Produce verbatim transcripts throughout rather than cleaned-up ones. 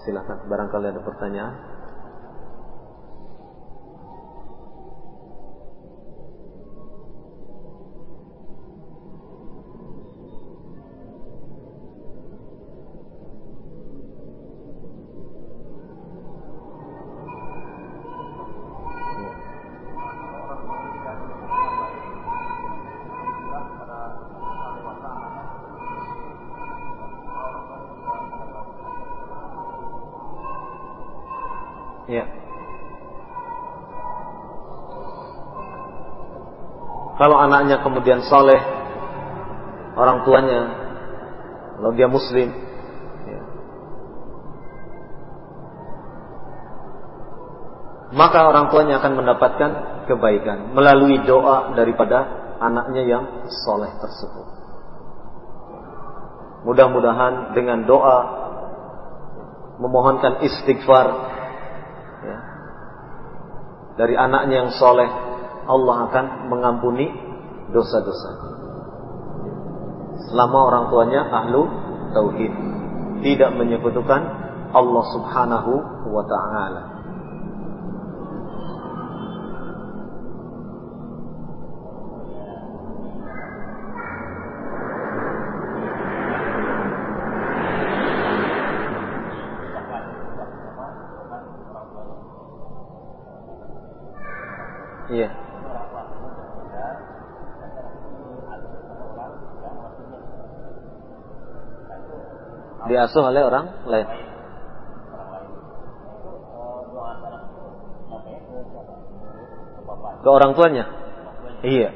silakan, barangkali ada pertanyaan. Ya. Kalau anaknya kemudian soleh, orang tuanya, kalau dia muslim, ya, maka orang tuanya akan mendapatkan kebaikan melalui doa daripada anaknya yang soleh tersebut. Mudah-mudahan dengan doa memohonkan istighfar ya, dari anaknya yang soleh, Allah akan mengampuni dosa-dosa. Selama orang tuanya ahlu tauhid, tidak menyekutukan Allah Subhanahu wa ta'ala. Iya. Diasuh oleh orang lain. Ke orang tuanya. Iya.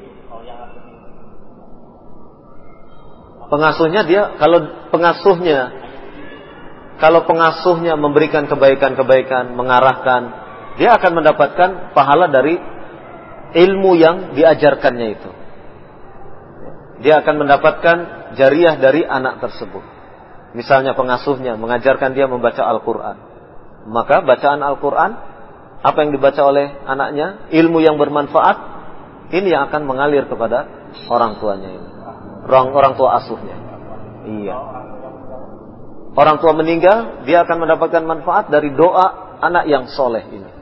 Pengasuhnya dia, kalau pengasuhnya, kalau pengasuhnya memberikan kebaikan-kebaikan, mengarahkan, dia akan mendapatkan pahala dari ilmu yang diajarkannya itu. Dia akan mendapatkan jariah dari anak tersebut. Misalnya pengasuhnya mengajarkan dia membaca Al-Quran, maka bacaan Al-Quran, apa yang dibaca oleh anaknya, ilmu yang bermanfaat, ini yang akan mengalir kepada orang tuanya ini, orang, orang tua asuhnya. Iya. Orang tua meninggal, dia akan mendapatkan manfaat dari doa anak yang soleh ini.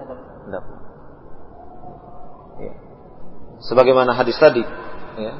Ya. Sebagaimana hadis tadi, ya.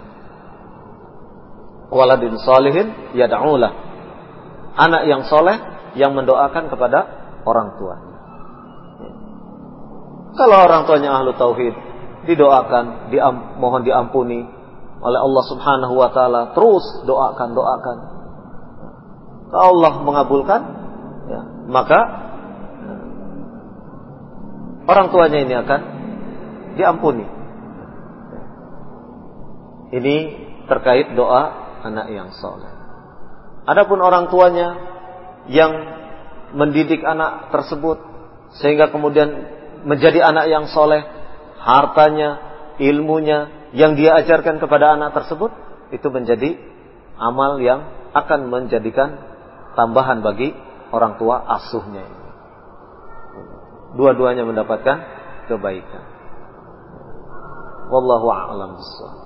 Waladin solihin yad'ulah. Anak yang soleh yang mendoakan kepada orang tuanya. Ya. Kalau orang tuanya ahlu tauhid, didoakan, diam, mohon diampuni oleh Allah Subhanahu wa ta'ala, terus doakan, doakan. Kalau Allah mengabulkan, ya, maka ya, orang tuanya ini akan diampuni. Ya. Ini terkait doa anak yang soleh. Adapun orang tuanya yang mendidik anak tersebut sehingga kemudian menjadi anak yang soleh, hartanya, ilmunya yang dia ajarkan kepada anak tersebut, itu menjadi amal yang akan menjadikan tambahan bagi orang tua asuhnya ini. Dua-duanya mendapatkan kebaikan. Wallahu a'lam bishawab.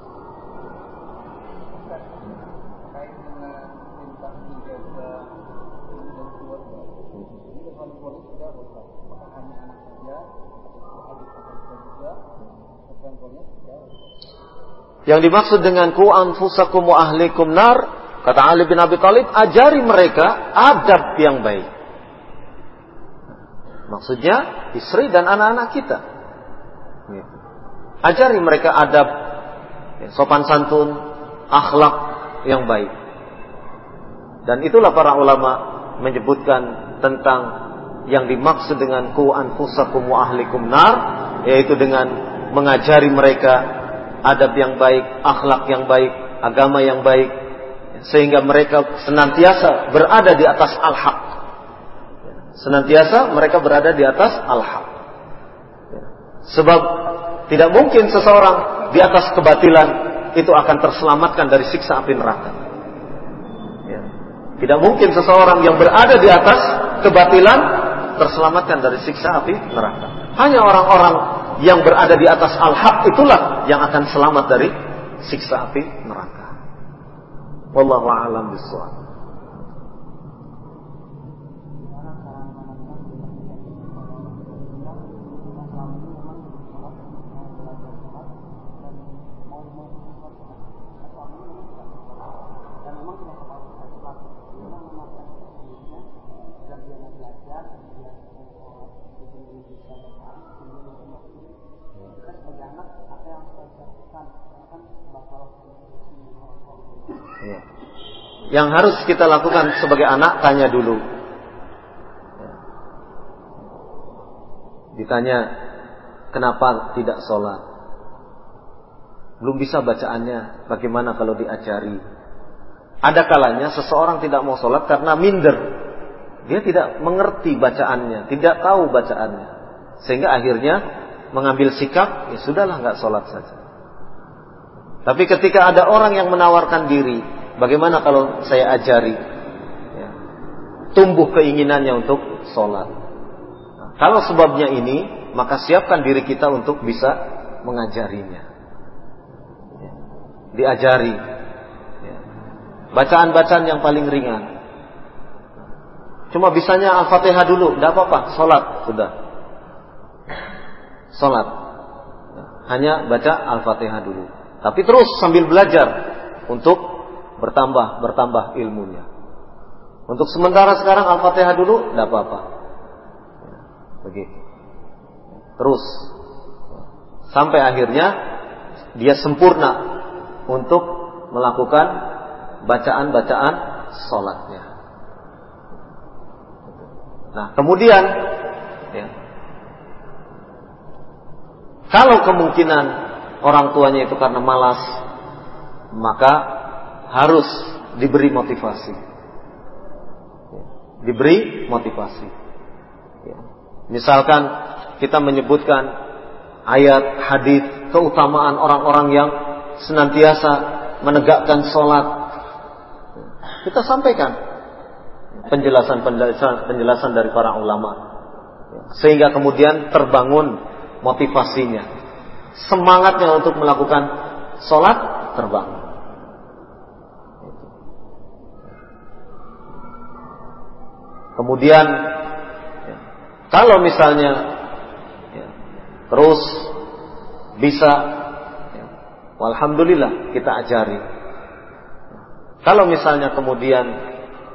Yang dimaksud dengan ku anfusakum wa ahlikum nar, kata Ali bin Abi Thalib, ajari mereka adab yang baik. Maksudnya istri dan anak-anak kita. Ajari mereka adab, sopan santun, akhlak yang baik. Dan itulah para ulama menyebutkan tentang yang dimaksud dengan ku anfusakum wa ahlikum nar, yaitu dengan mengajari mereka adab yang baik, akhlak yang baik, agama yang baik, sehingga mereka senantiasa berada di atas al-haq. Senantiasa mereka berada di atas al-haq. Sebab tidak mungkin seseorang di atas kebatilan itu akan terselamatkan dari siksa api neraka. Tidak mungkin seseorang yang berada di atas kebatilan terselamatkan dari siksa api neraka. Hanya orang-orang yang berada di atas al-haq itulah yang akan selamat dari siksa api neraka. Wallahu a'lam bishawab. Ya. Yang harus kita lakukan sebagai anak, tanya dulu. Ya. Ditanya, kenapa tidak sholat? Belum bisa bacaannya, bagaimana kalau diajari? Ada kalanya seseorang tidak mau sholat karena minder. Dia tidak mengerti bacaannya, tidak tahu bacaannya. Sehingga akhirnya mengambil sikap, ya sudahlah, nggak sholat saja. Tapi ketika ada orang yang menawarkan diri, bagaimana kalau saya ajari? Ya. Tumbuh keinginannya untuk sholat. Nah, kalau sebabnya ini, maka siapkan diri kita untuk bisa mengajarinya. Ya. Diajari. Ya. Bacaan-bacaan yang paling ringan. Cuma bisanya Al-Fatihah dulu, tidak apa-apa, sholat, sudah. Sholat. Hanya baca Al-Fatihah dulu. Tapi terus sambil belajar untuk bertambah, bertambah ilmunya. Untuk sementara sekarang Al-Fatihah dulu, tidak apa-apa. Begitu. Terus. Sampai akhirnya dia sempurna untuk melakukan bacaan-bacaan sholatnya. Nah, kemudian ya, kalau kemungkinan orang tuanya itu karena malas, maka harus diberi motivasi. Ya, diberi motivasi. Ya. Misalkan kita menyebutkan ayat, hadis, keutamaan orang-orang yang senantiasa menegakkan sholat. Kita sampaikan penjelasan-penjelasan penjelasan dari para ulama, sehingga kemudian terbangun motivasinya, semangatnya untuk melakukan sholat terbangun. Kemudian kalau misalnya terus bisa, alhamdulillah kita ajari. Kalau misalnya kemudian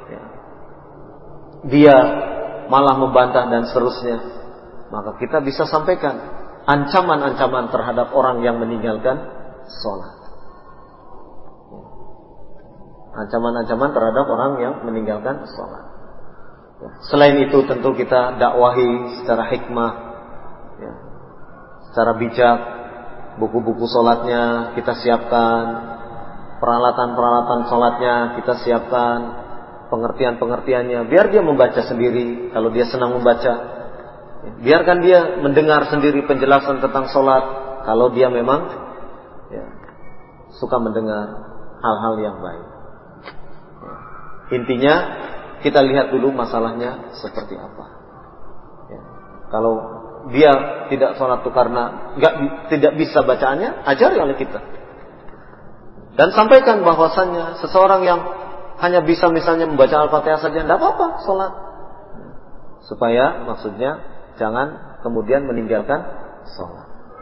dia malah membantah dan seterusnya, maka kita bisa sampaikan ancaman-ancaman terhadap orang yang meninggalkan sholat. Ancaman-ancaman terhadap orang yang meninggalkan sholat. Selain itu tentu kita dakwahi secara hikmah, ya, secara bijak. Buku-buku sholatnya kita siapkan, peralatan-peralatan sholatnya kita siapkan, pengertian-pengertiannya, biar dia membaca sendiri kalau dia senang membaca. Biarkan dia mendengar sendiri penjelasan tentang sholat kalau dia memang ya, suka mendengar hal-hal yang baik. Ya. Intinya kita lihat dulu masalahnya seperti apa. Ya. Kalau dia tidak sholat itu karena nggak tidak bisa bacaannya, ajari oleh kita. Dan sampaikan bahwasannya seseorang yang hanya bisa misalnya membaca Al-Fatihah saja, tidak apa-apa sholat. Supaya maksudnya jangan kemudian meninggalkan sholat.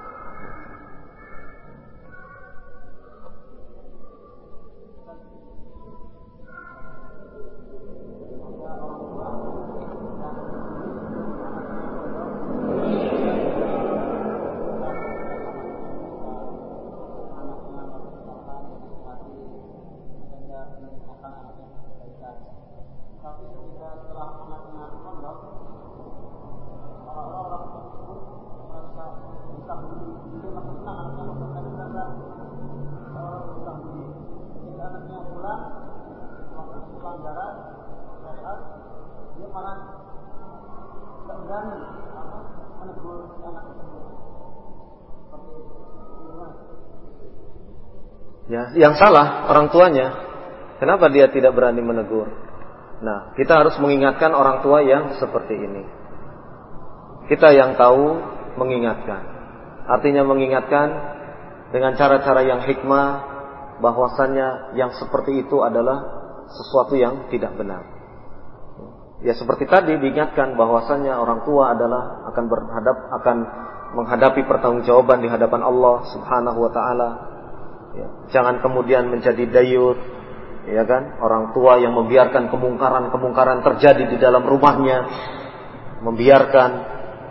Ya, yang salah orang tuanya. Kenapa dia tidak berani menegur? Nah, kita harus mengingatkan orang tua yang seperti ini. Kita yang tahu mengingatkan. Artinya mengingatkan dengan cara-cara yang hikmah, bahwasannya yang seperti itu adalah sesuatu yang tidak benar. Ya seperti tadi diingatkan bahwasannya orang tua adalah akan berhadap akan menghadapi pertanggungjawaban di hadapan Allah Subhanahu wa taala. Ya, jangan kemudian menjadi dayut, ya kan? Orang tua yang membiarkan kemungkaran-kemungkaran terjadi di dalam rumahnya, membiarkan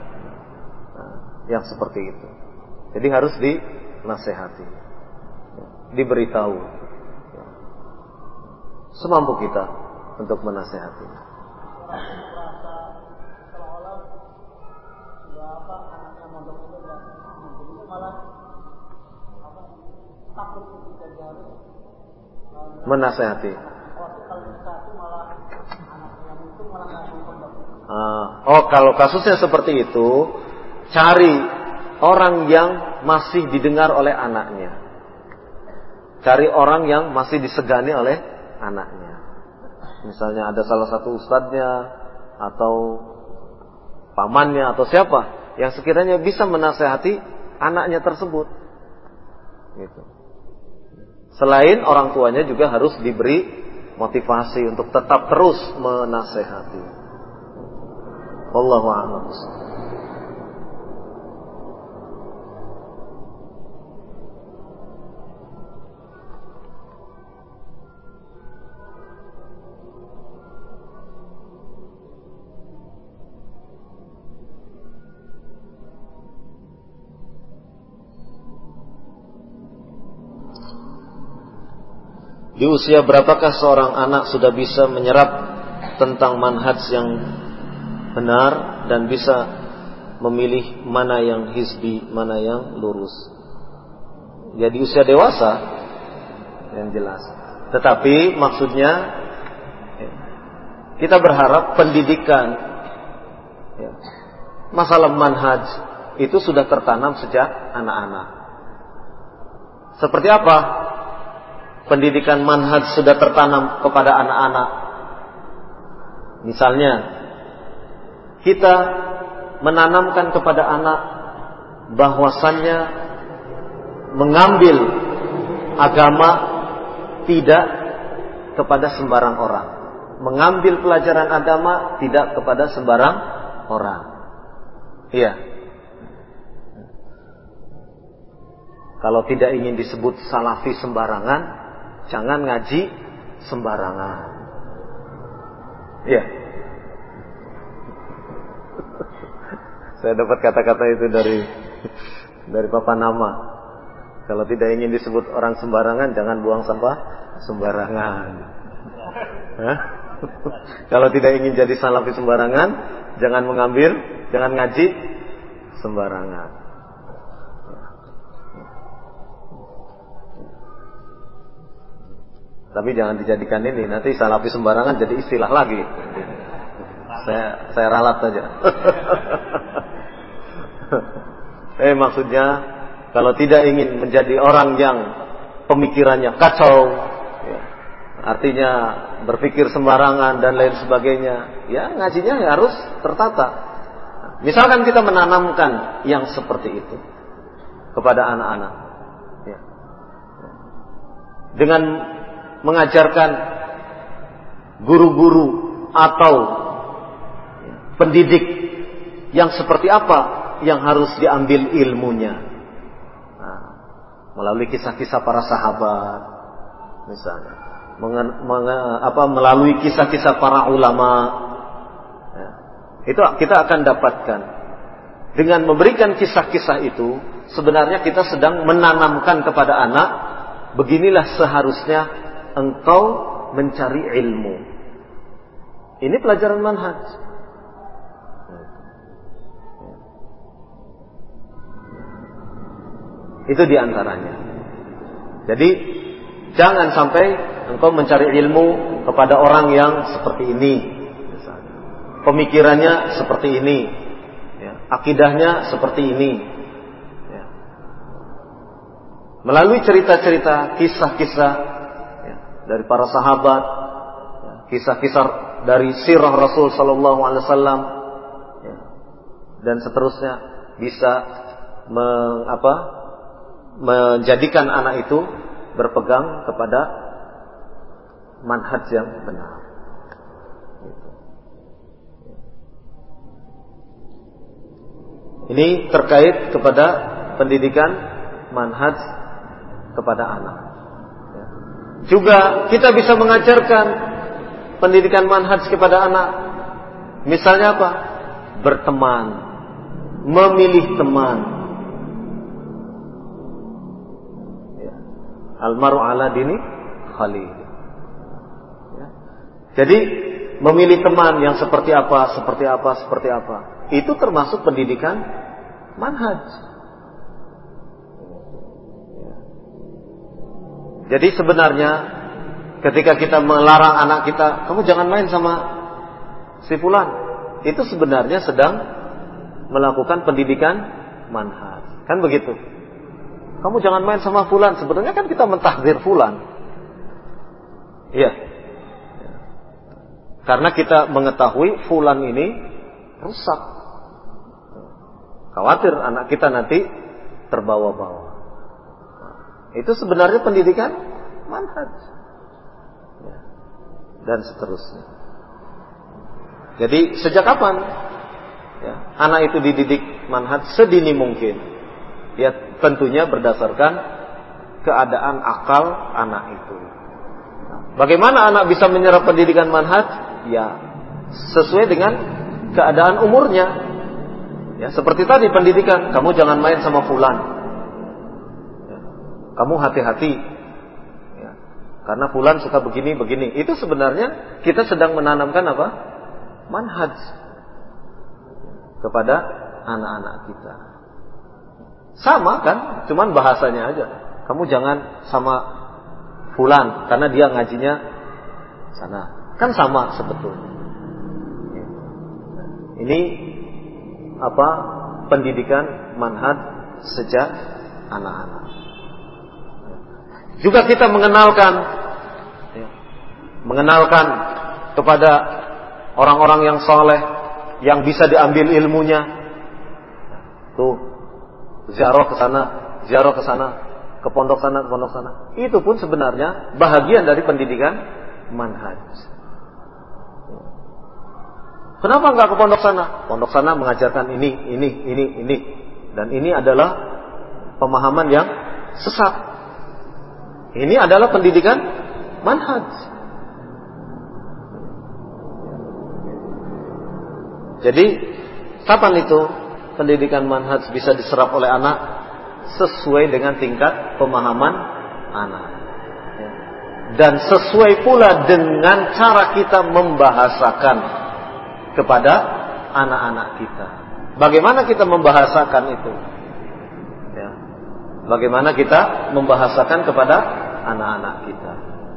nah, yang seperti itu. Jadi harus dinasehati. Ya. diberitahu. Semampu kita untuk menasehati. Menasehati. Oh, kalau kasusnya seperti itu, cari orang yang masih didengar oleh anaknya. Cari orang yang masih disegani oleh anaknya. Misalnya ada salah satu ustadznya atau pamannya atau siapa yang sekiranya bisa menasehati anaknya tersebut. Gitu. Selain orang tuanya juga harus diberi motivasi untuk tetap terus menasehati. Wallahu a'lam. Di usia berapakah seorang anak sudah bisa menyerap tentang manhaj yang benar dan bisa memilih mana yang hizbi, mana yang lurus? Ya di usia dewasa yang jelas. Tetapi maksudnya kita berharap pendidikan ya, masalah manhaj itu sudah tertanam sejak anak-anak. Seperti apa? Pendidikan manhaj sudah tertanam kepada anak-anak. Misalnya, kita menanamkan kepada anak bahwasannya mengambil agama tidak kepada sembarang orang. Mengambil pelajaran agama tidak kepada sembarang orang. Iya. Kalau tidak ingin disebut salafi sembarangan, jangan ngaji sembarangan. Iya. Saya dapat kata-kata itu dari dari Papa Nama. Kalau tidak ingin disebut orang sembarangan, jangan buang sampah sembarangan. Hah? Kalau tidak ingin jadi salafi sembarangan, jangan mengambil, jangan ngaji sembarangan. Tapi jangan dijadikan ini, nanti salafi sembarangan jadi istilah lagi. Saya saya ralat saja. Eh maksudnya kalau tidak ingin menjadi orang yang pemikirannya kacau, ya, artinya berpikir sembarangan dan lain sebagainya, ya ngajinya ya harus tertata. Misalkan kita menanamkan yang seperti itu kepada anak-anak, ya, dengan mengajarkan guru-guru atau pendidik yang seperti apa yang harus diambil ilmunya, nah, melalui kisah-kisah para sahabat misalnya, mengen, menge, apa, melalui kisah-kisah para ulama, ya, itu kita akan dapatkan dengan memberikan kisah-kisah itu. Sebenarnya kita sedang menanamkan kepada anak, beginilah seharusnya engkau mencari ilmu. Ini pelajaran manhaj. Itu diantaranya. Jadi jangan sampai engkau mencari ilmu kepada orang yang seperti ini, misalnya. Pemikirannya seperti ini, ya. Akidahnya seperti ini, ya. Melalui cerita-cerita, kisah-kisah ya, dari para sahabat, ya, kisah-kisah dari sirah Rasul Sallallahu Alaihi Wasallam, ya, dan seterusnya bisa mengapa? menjadikan anak itu berpegang kepada manhaj yang benar. Ini terkait kepada pendidikan manhaj kepada anak. Juga kita bisa mengajarkan pendidikan manhaj kepada anak. Misalnya apa? Berteman, memilih teman. Al-mar'u ala dini khalil. Ya. Jadi memilih teman yang seperti apa, seperti apa, seperti apa, itu termasuk pendidikan manhaj. Jadi sebenarnya ketika kita melarang anak kita, kamu jangan main sama si fulan, itu sebenarnya sedang melakukan pendidikan manhaj. Kan begitu. Kamu jangan main sama fulan, sebenarnya kan kita mentahdzir fulan. Iya. Karena kita mengetahui fulan ini rusak. Khawatir anak kita nanti terbawa-bawa. Itu sebenarnya pendidikan manhaj. Dan seterusnya. Jadi sejak kapan ya, anak itu dididik manhaj? Sedini mungkin. Ya tentunya berdasarkan keadaan akal anak itu. Bagaimana anak bisa menyerap pendidikan manhaj? Ya sesuai dengan keadaan umurnya. Ya seperti tadi pendidikan, kamu jangan main sama fulan. Ya, kamu hati-hati. Ya, karena fulan suka begini-begini. Itu sebenarnya kita sedang menanamkan apa? Manhaj kepada anak-anak kita. Sama kan, cuman bahasanya aja. Kamu jangan sama fulan karena dia ngajinya sana. Kan sama sebetulnya. Ini apa? Pendidikan manhaj sejak anak-anak. Juga kita mengenalkan mengenalkan kepada orang-orang yang saleh yang bisa diambil ilmunya. Tuh, ziarah ke sana, ziarah ke sana, ke pondok sana, ke pondok sana. Itu pun sebenarnya bahagian dari pendidikan manhaj. Kenapa enggak ke pondok sana? Pondok sana mengajarkan ini, ini, ini, ini. Dan ini adalah pemahaman yang sesat. Ini adalah pendidikan manhaj. Jadi, kapan itu pendidikan manhaj bisa diserap oleh anak? Sesuai dengan tingkat pemahaman anak. Dan sesuai pula dengan cara kita membahasakan kepada anak-anak kita. Bagaimana kita membahasakan itu? Ya. Bagaimana kita membahasakan kepada anak-anak kita?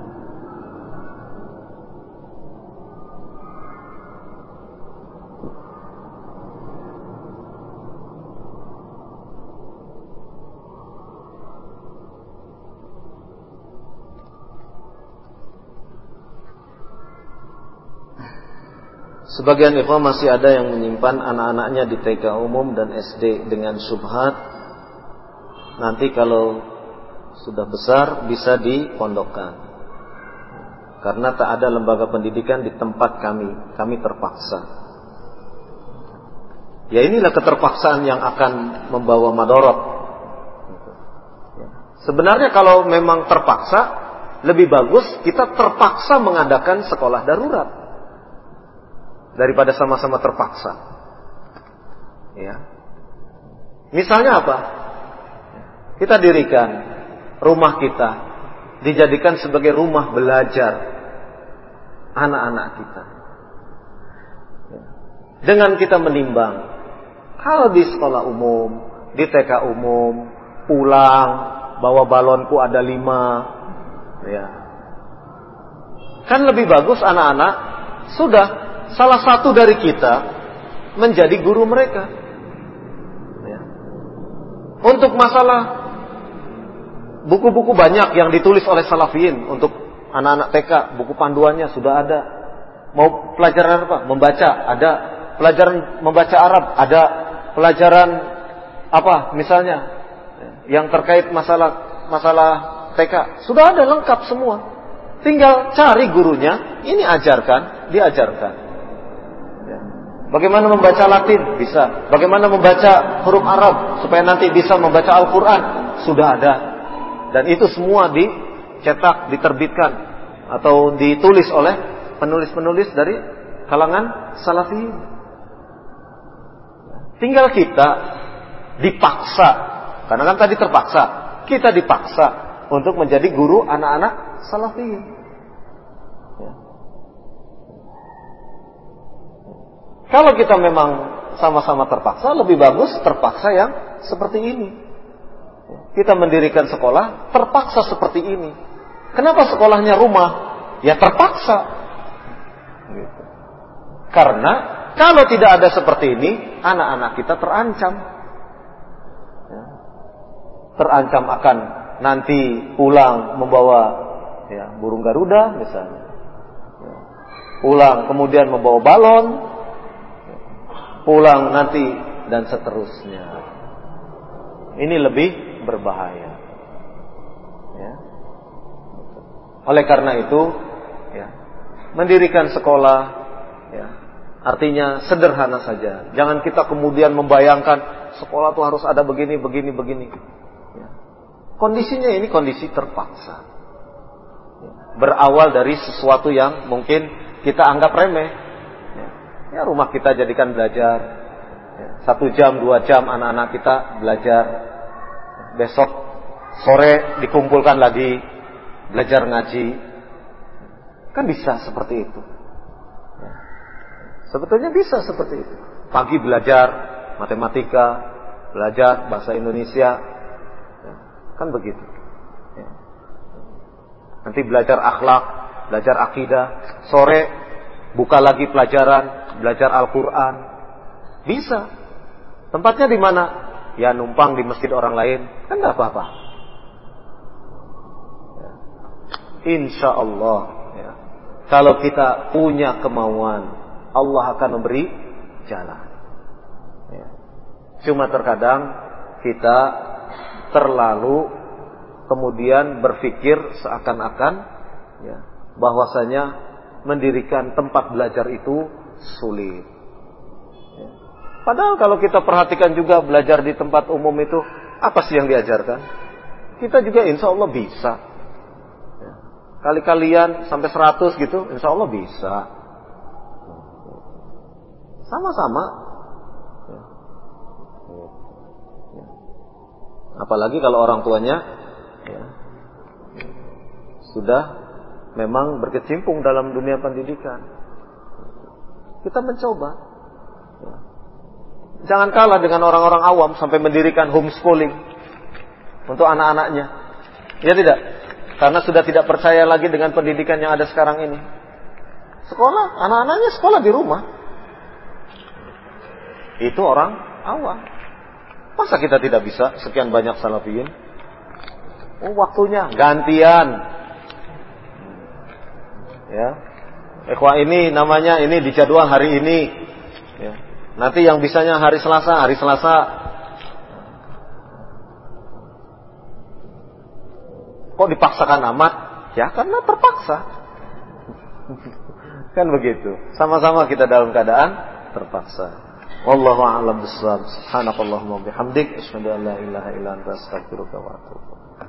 Sebagian ikhwan masih ada yang menyimpan anak-anaknya di T K umum dan S D dengan syubhat. Nanti kalau sudah besar bisa dipondokkan. Karena tak ada lembaga pendidikan di tempat kami, kami terpaksa. Ya inilah keterpaksaan yang akan membawa madorot. Sebenarnya kalau memang terpaksa, lebih bagus kita terpaksa mengadakan sekolah darurat daripada sama-sama terpaksa. Ya. Misalnya apa? Kita dirikan rumah kita dijadikan sebagai rumah belajar anak-anak kita. Ya. Dengan kita menimbang, kalau di sekolah umum, di T K umum, pulang bawa balonku ada lima, ya. Kan lebih bagus anak-anak sudah salah satu dari kita menjadi guru mereka. Ya. Untuk masalah buku-buku banyak yang ditulis oleh salafiyin untuk anak-anak T K, buku panduannya sudah ada. Mau pelajaran apa? Membaca, ada. Pelajaran membaca Arab, ada. Pelajaran apa misalnya yang terkait masalah masalah T K, sudah ada lengkap semua. Tinggal cari gurunya, ini ajarkan, diajarkan. Bagaimana membaca Latin? Bisa. Bagaimana membaca huruf Arab supaya nanti bisa membaca Al-Quran? Sudah ada. Dan itu semua dicetak, diterbitkan atau ditulis oleh penulis-penulis dari kalangan salafi. Tinggal kita dipaksa, karena kan tadi terpaksa, kita dipaksa untuk menjadi guru anak-anak salafiyin. Ya. Kalau kita memang sama-sama terpaksa, lebih bagus terpaksa yang seperti ini. Kita mendirikan sekolah terpaksa seperti ini. Kenapa sekolahnya rumah? Ya terpaksa. Gitu. Karena kalau tidak ada seperti ini, anak-anak kita terancam. Ya. Terancam akan nanti pulang membawa ya, burung Garuda misalnya. Ya. Pulang kemudian membawa balon. Ya. Pulang nanti dan seterusnya. Ini lebih berbahaya. Ya. Oleh karena itu, ya, mendirikan sekolah, ya, artinya sederhana saja. Jangan kita kemudian membayangkan sekolah itu harus ada begini, begini, begini. Ya. Kondisinya ini kondisi terpaksa. Ya. Berawal dari sesuatu yang mungkin kita anggap remeh. Ya, ya rumah kita jadikan belajar. Ya. Satu jam, dua jam anak-anak kita belajar. Besok sore dikumpulkan lagi belajar ngaji. Kan bisa seperti itu. Ya. Sebetulnya bisa seperti itu. Pagi belajar matematika, belajar bahasa Indonesia. Ya. Kan begitu. Ya. Nanti belajar akhlak, belajar akidah. Sore buka lagi pelajaran, belajar Al-Quran. Bisa. Tempatnya di mana? Ya numpang di masjid orang lain. Kan gak apa-apa. Ya. Insya Allah. Ya. Kalau kita punya kemauan, Allah akan memberi jalan. Ya. Cuma terkadang kita terlalu kemudian berpikir seakan-akan ya, bahwasanya mendirikan tempat belajar itu sulit. Ya. Padahal kalau kita perhatikan juga belajar di tempat umum itu apa sih yang diajarkan? Kita juga insya Allah bisa. Ya. Kali-kalian sampai seratus gitu, insya Allah bisa. Sama-sama. Ya. Ya. Apalagi kalau orang tuanya ya, sudah memang berkecimpung dalam dunia pendidikan. Kita mencoba. Ya. Jangan kalah dengan orang-orang awam sampai mendirikan homeschooling untuk anak-anaknya. Ya tidak? Karena sudah tidak percaya lagi dengan pendidikan yang ada sekarang ini. Sekolah, anak-anaknya sekolah di rumah. Itu orang awam. Masa kita tidak bisa sekian banyak salafiyin? Oh, waktunya gantian. Ya. Ikhwah ini namanya ini dijadwal hari ini. Ya. Nanti yang bisanya hari Selasa, hari Selasa. Kok dipaksakan amat? Ya karena terpaksa. Kan begitu. Sama-sama kita dalam keadaan terpaksa. Wallahu a'lam bishawab. Subhanakallahumma bihamdik, asyhadu an la ilaha illa anta, astaghfiruka wa atubu.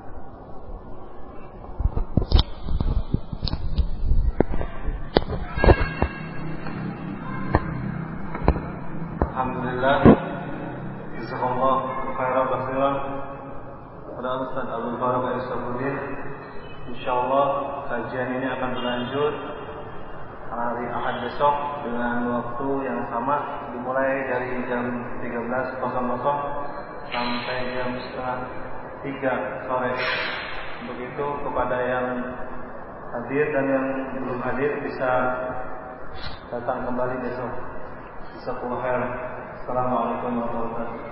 Alhamdulillah, jazakallah khairan katsiran kepada Ustaz Abdul Faruq Al-Sabudin. Insyaallah kajian ini akan berlanjut hari Ahad besok dengan waktu yang sama, dimulai dari jam tiga belas sampai jam setengah tiga sore. Begitu kepada yang hadir dan yang belum hadir bisa datang kembali besok. Assalamualaikum warahmatullahi wabarakatuh.